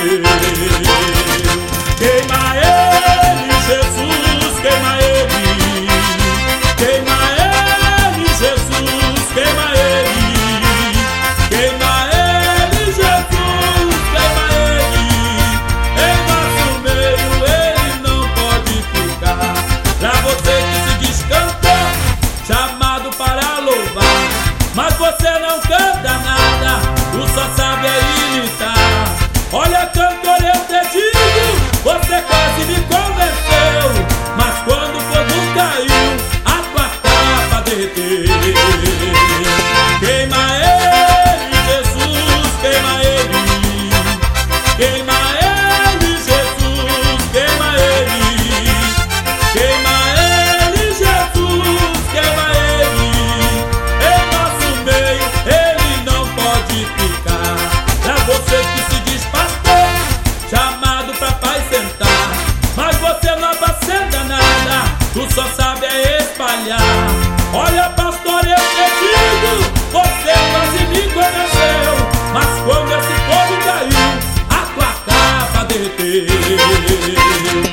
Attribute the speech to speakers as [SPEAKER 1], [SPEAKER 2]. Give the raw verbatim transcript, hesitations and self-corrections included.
[SPEAKER 1] Queima ele, Jesus, queima ele. Queima ele, Jesus, queima ele. Queima ele, Jesus, queima ele. Em nosso meio ele não pode ficar. Pra você que se diz cantor, chamado para louvar, mas você não canta nada, tu só sabe é imitar. Olha, cantor, eu te digo, você quase me convenceu, mas quando o fogo caiu, a tua capa derreteu. Queima ele, Jesus, queima ele. Queima ele, Jesus, queima ele. Queima ele, Jesus, queima ele. Em nosso meio ele não pode ficar. Pra você que se diz pastor, chamado pra paz sentar, mas você não apacenta nada, tu só sabe é espalhar. Olha, pastor, eu te digo, você quase me conheceu, mas quando esse povo caiu, a tua capa derreteu.